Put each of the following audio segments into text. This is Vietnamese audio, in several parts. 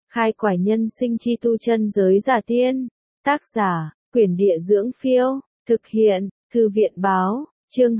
Khai quải nhân sinh chi tu chân giới giả tiên. Tác giả, Quyển Địa Dưỡng Phiêu. Thực hiện, Thư viện Báo. Chương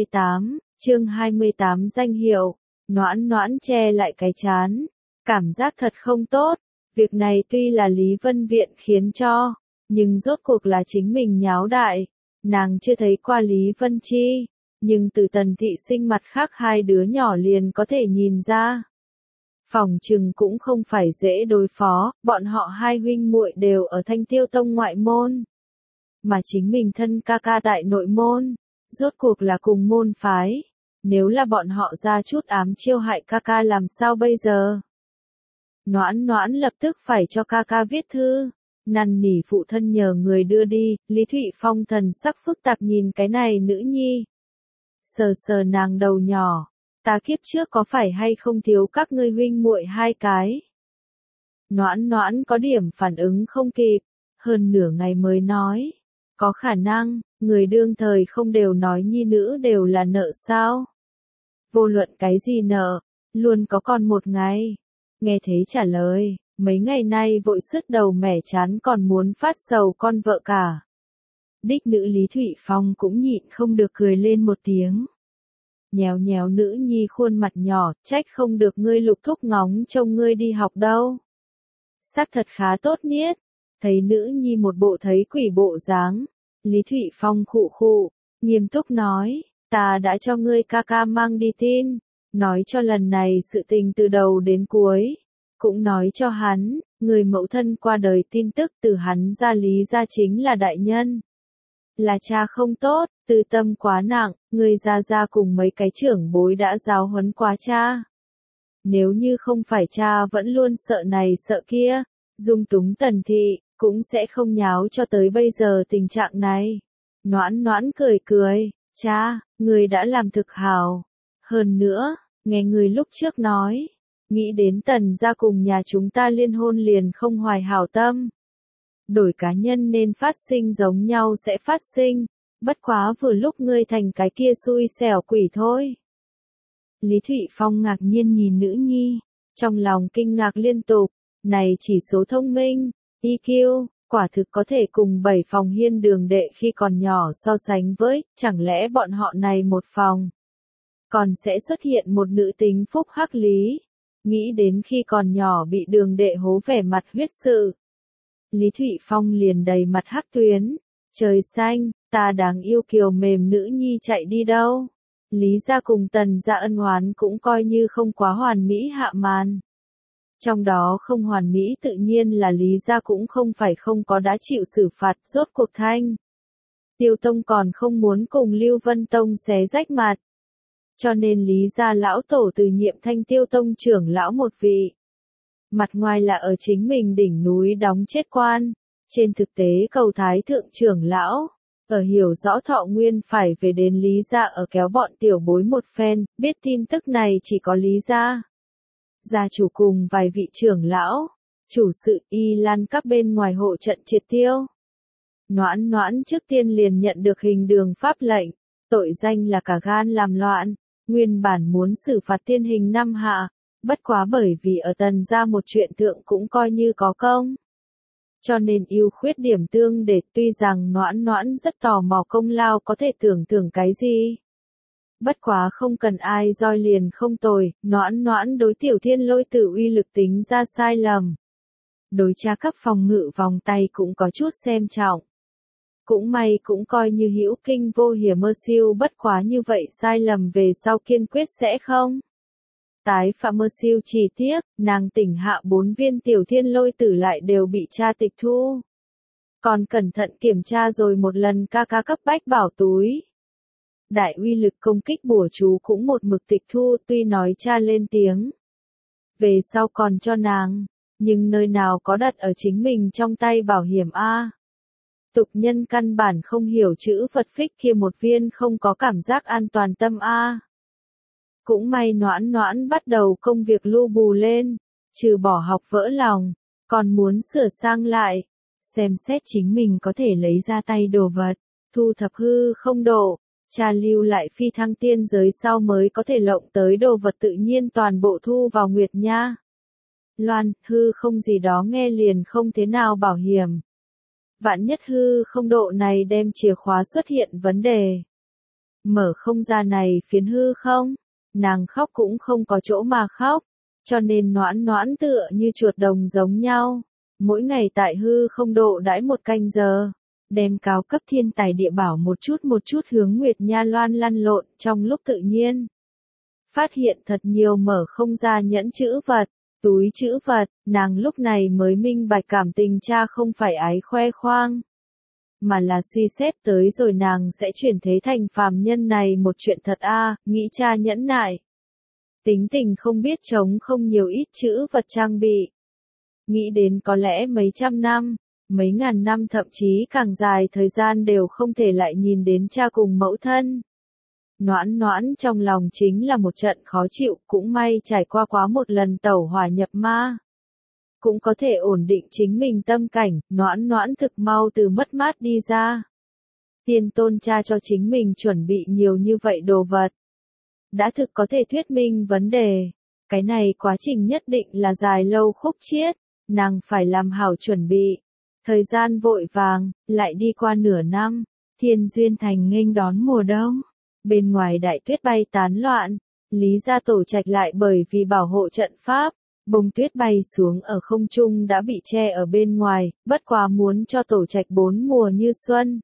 28 danh hiệu. Noãn noãn che lại cái trán. Cảm giác thật không tốt. Việc này tuy là Lý Vân Viện khiến cho, nhưng rốt cuộc là chính mình nháo đại. Nàng chưa thấy qua Lý Vân Chi, nhưng từ Tần Thị Sinh mặt khác hai đứa nhỏ liền có thể nhìn ra. Phỏng chừng cũng không phải dễ đối phó, bọn họ hai huynh muội đều ở Thanh Tiêu Tông ngoại môn. Mà chính mình thân ca ca đại nội môn, rốt cuộc là cùng môn phái. Nếu là bọn họ ra chút ám chiêu hại ca ca làm sao bây giờ? Noãn noãn lập tức phải cho ca ca viết thư, năn nỉ phụ thân nhờ người đưa đi. Lý Thụy Phong thần sắc phức tạp nhìn cái này nữ nhi. Sờ sờ nàng đầu nhỏ, ta kiếp trước có phải hay không thiếu các ngươi huynh muội hai cái? Noãn noãn có điểm phản ứng không kịp, hơn nửa ngày mới nói, có khả năng, người đương thời không đều nói nhi nữ đều là nợ sao? Vô luận cái gì nợ, luôn có còn một ngày. Nghe thế trả lời, mấy ngày nay vội sứt đầu mẻ chán còn muốn phát sầu con vợ cả. Đích nữ Lý Thụy Phong cũng nhịn không được cười lên một tiếng. Nhéo nhéo nữ nhi khuôn mặt nhỏ, trách không được ngươi Lục thúc ngóng trông ngươi đi học đâu. Sắc thật khá tốt niết, thấy nữ nhi một bộ thấy quỷ bộ dáng. Lý Thụy Phong khụ khụ, nghiêm túc nói, ta đã cho ngươi ca ca mang đi tin, nói cho lần này sự tình từ đầu đến cuối. Cũng nói cho hắn, người mẫu thân qua đời tin tức từ hắn ra Lý ra chính là đại nhân. Là cha không tốt, tư tâm quá nặng, người ra cùng mấy cái trưởng bối đã giáo huấn quá cha. Nếu như không phải cha vẫn luôn sợ này sợ kia, dung túng Tần Thị, cũng sẽ không nháo cho tới bây giờ tình trạng này. Noãn noãn cười cười, cha, người đã làm thực hảo. Hơn nữa, nghe người lúc trước nói, nghĩ đến Tần gia cùng nhà chúng ta liên hôn liền không hoài hảo tâm. Đổi cá nhân nên phát sinh giống nhau sẽ phát sinh, bất quá vừa lúc ngươi thành cái kia xui xẻo quỷ thôi. Lý Thụy Phong ngạc nhiên nhìn nữ nhi, trong lòng kinh ngạc liên tục, này chỉ số thông minh, EQ, quả thực có thể cùng 7 phòng hiên đường đệ khi còn nhỏ so sánh với, chẳng lẽ bọn họ này một phòng, còn sẽ xuất hiện một nữ tính phúc hắc Lý. Nghĩ đến khi còn nhỏ bị đường đệ hố vẻ mặt huyết sự. Lý Thụy Phong liền đầy mặt hắc tuyến. Trời xanh, ta đáng yêu kiều mềm nữ nhi chạy đi đâu. Lý gia cùng Tần gia ân oán cũng coi như không quá hoàn mỹ hạ màn. Trong đó không hoàn mỹ tự nhiên là Lý gia cũng không phải không có đã chịu xử phạt. Rốt cuộc Thanh Tiêu Tông còn không muốn cùng Lưu Vân Tông xé rách mặt. Cho nên Lý gia lão tổ từ nhiệm Thanh Tiêu Tông trưởng lão một vị. Mặt ngoài là ở chính mình đỉnh núi đóng chết quan, trên thực tế cầu thái thượng trưởng lão, ở hiểu rõ Thọ Nguyên phải về đến Lý gia ở kéo bọn tiểu bối một phen, biết tin tức này chỉ có Lý gia. Gia chủ cùng vài vị trưởng lão, chủ sự Y Lan các bên ngoài hộ trận triệt tiêu. Noãn noãn trước tiên liền nhận được hình đường pháp lệnh, tội danh là cả gan làm loạn. Nguyên bản muốn xử phạt tiên hình 5 hạ, bất quá bởi vì ở Tần gia một chuyện thượng cũng coi như có công. Cho nên ưu khuyết điểm tương để, tuy rằng noãn noãn rất tò mò công lao có thể tưởng thưởng cái gì. Bất quá không cần ai roi liền không tồi, noãn noãn đối Tiểu Thiên Lôi Tử uy lực tính ra sai lầm. Đối tra cấp phòng ngự vòng tay cũng có chút xem trọng. Cũng may cũng coi như hữu kinh vô hiểm mơ siêu, bất quá như vậy sai lầm về sau kiên quyết sẽ không tái phạm mơ siêu. Chỉ tiếc, nàng tỉnh hạ 4 viên Tiểu Thiên Lôi Tử lại đều bị cha tịch thu. Còn cẩn thận kiểm tra rồi một lần ca ca cấp bách bảo túi. Đại uy lực công kích bùa chú cũng một mực tịch thu, tuy nói cha lên tiếng. Về sau còn cho nàng, nhưng nơi nào có đặt ở chính mình trong tay bảo hiểm a. Tục nhân căn bản không hiểu chữ Phật phích kia một viên không có cảm giác an toàn tâm a. Cũng may noãn noãn bắt đầu công việc lu bù lên, trừ bỏ học vỡ lòng, còn muốn sửa sang lại, xem xét chính mình có thể lấy ra tay đồ vật, thu thập hư không độ, tra lưu lại phi thăng tiên giới sau mới có thể lộng tới đồ vật tự nhiên toàn bộ thu vào Nguyệt Nha. Loan, hư không gì đó nghe liền không thế nào bảo hiểm. Vạn nhất hư không độ này đem chìa khóa xuất hiện vấn đề. Mở không ra này phiến hư không, nàng khóc cũng không có chỗ mà khóc, cho nên noãn noãn tựa như chuột đồng giống nhau. Mỗi ngày tại hư không độ đãi 1 canh giờ, đem cao cấp thiên tài địa bảo một chút hướng Nguyệt Nha Loan lăn lộn trong lúc tự nhiên. Phát hiện thật nhiều mở không ra nhẫn chữ vật, túi chữ vật, nàng lúc này mới minh bạch cảm tình cha không phải ái khoe khoang, mà là suy xét tới rồi nàng sẽ chuyển thế thành phàm nhân này một chuyện thật nghĩ cha nhẫn nại. Tính tình không biết chống không nhiều ít chữ vật trang bị. Nghĩ đến có lẽ mấy trăm năm, mấy ngàn năm thậm chí càng dài thời gian đều không thể lại nhìn đến cha cùng mẫu thân. Noãn noãn trong lòng chính là một trận khó chịu, cũng may trải qua quá một lần tẩu hỏa nhập ma. Cũng có thể ổn định chính mình tâm cảnh, noãn noãn thực mau từ mất mát đi ra. Tiên tôn cha cho chính mình chuẩn bị nhiều như vậy đồ vật. Đã thực có thể thuyết minh vấn đề. Cái này quá trình nhất định là dài lâu khúc chiết, nàng phải làm hảo chuẩn bị. Thời gian vội vàng, lại đi qua nửa năm, Thiên Duyên Thành nghênh đón mùa đông. Bên ngoài đại tuyết bay tán loạn, Lý gia tổ trạch lại bởi vì bảo hộ trận pháp, bông tuyết bay xuống ở không trung đã bị che ở bên ngoài, bất quá muốn cho tổ trạch 4 mùa như xuân.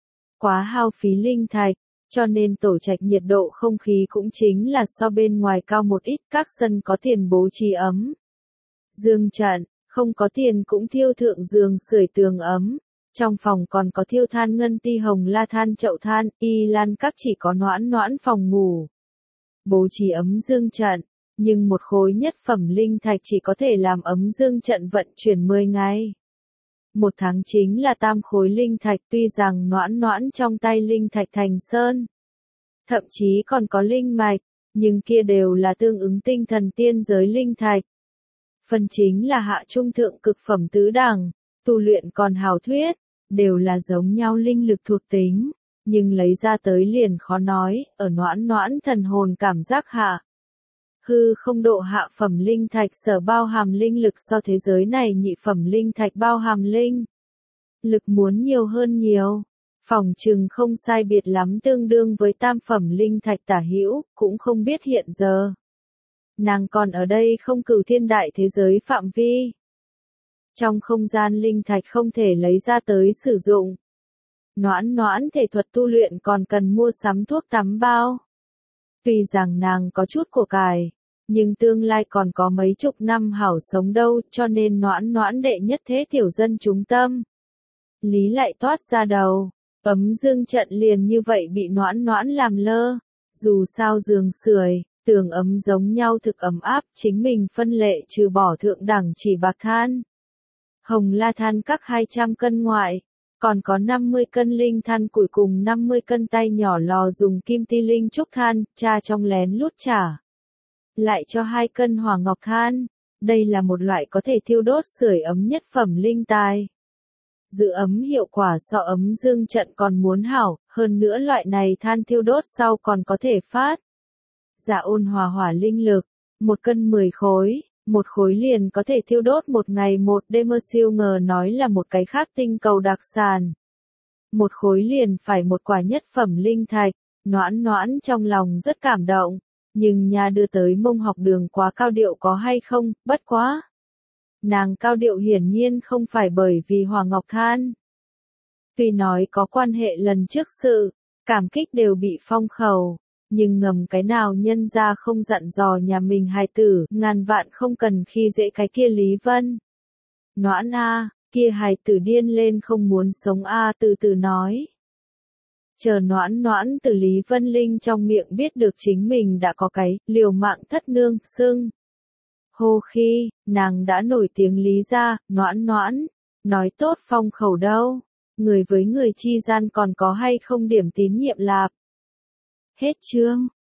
Quá hao phí linh thạch, cho nên tổ trạch nhiệt độ không khí cũng chính là so bên ngoài cao một ít, các sân có tiền bố trí ấm. Dương trận, không có tiền cũng thiêu thượng giường sưởi tường ấm. Trong phòng còn có thiêu than ngân ti hồng la than chậu than, y lan các chỉ có noãn noãn phòng ngủ. Bố trí ấm dương trận, nhưng một khối nhất phẩm linh thạch chỉ có thể làm ấm dương trận vận chuyển 10 ngày. 1 tháng chính là 3 khối linh thạch, tuy rằng noãn noãn trong tay linh thạch thành sơn. Thậm chí còn có linh mạch, nhưng kia đều là tương ứng tinh thần tiên giới linh thạch. Phần chính là hạ trung thượng cực phẩm tứ đẳng, tu luyện còn hào thuyết, đều là giống nhau linh lực thuộc tính, nhưng lấy ra tới liền khó nói, ở noãn noãn thần hồn cảm giác hạ. Hư không độ hạ phẩm linh thạch sở bao hàm linh lực so thế giới này nhị phẩm linh thạch bao hàm linh lực muốn nhiều hơn nhiều, phỏng chừng không sai biệt lắm tương đương với 3 phẩm linh thạch tả hữu, cũng không biết hiện giờ. Nàng còn ở đây không cửu thiên đại thế giới phạm vi. Trong không gian linh thạch không thể lấy ra tới sử dụng. Noãn noãn thể thuật tu luyện còn cần mua sắm thuốc tắm bao. Tuy rằng nàng có chút của cải, nhưng tương lai còn có mấy chục năm hảo sống đâu, cho nên noãn noãn đệ nhất thế tiểu dân chúng tâm. Lý lại toát ra đầu, ấm dương trận liền như vậy bị noãn noãn làm lơ. Dù sao giường sưởi, tường ấm giống nhau thực ấm áp, chính mình phân lệ trừ bỏ thượng đẳng chỉ bạc than. Hồng la than các 200 cân ngoại, còn có 50 cân linh than củi cùng 50 cân tay nhỏ lò dùng kim ti linh trúc than, cha trong lén lút trả. Lại cho 2 cân hỏa ngọc than, đây là một loại có thể thiêu đốt sưởi ấm nhất phẩm linh tài. Giữ ấm hiệu quả so ấm dương trận còn muốn hảo, hơn nữa loại này than thiêu đốt sau còn có thể phát. Dạ ôn hòa hỏa linh lực, 1 cân 10 khối. 1 khối liền có thể thiêu đốt 1 ngày 1 đêm, siêu ngờ nói là một cái khác tinh cầu đặc sản. 1 khối liền phải 1 quả nhất phẩm linh thạch, noãn noãn trong lòng rất cảm động, nhưng nhà đưa tới mông học đường quá cao điệu có hay không, bất quá. Nàng cao điệu hiển nhiên không phải bởi vì hỏa ngọc than. Tuy nói có quan hệ lần trước sự, cảm kích đều bị phong khẩu. Nhưng ngầm cái nào nhân ra không dặn dò nhà mình hài tử, ngàn vạn không cần khi dễ cái kia Lý Vân. Noãn kia hài tử điên lên không muốn sống từ từ nói. Chờ noãn noãn từ Lý Vân Linh trong miệng biết được chính mình đã có cái, liều mạng thất nương, xưng. Hô khi, nàng đã nổi tiếng Lý gia, noãn noãn, nói tốt phong khẩu đâu, người với người chi gian còn có hay không điểm tín nhiệm lạp. Hết chương.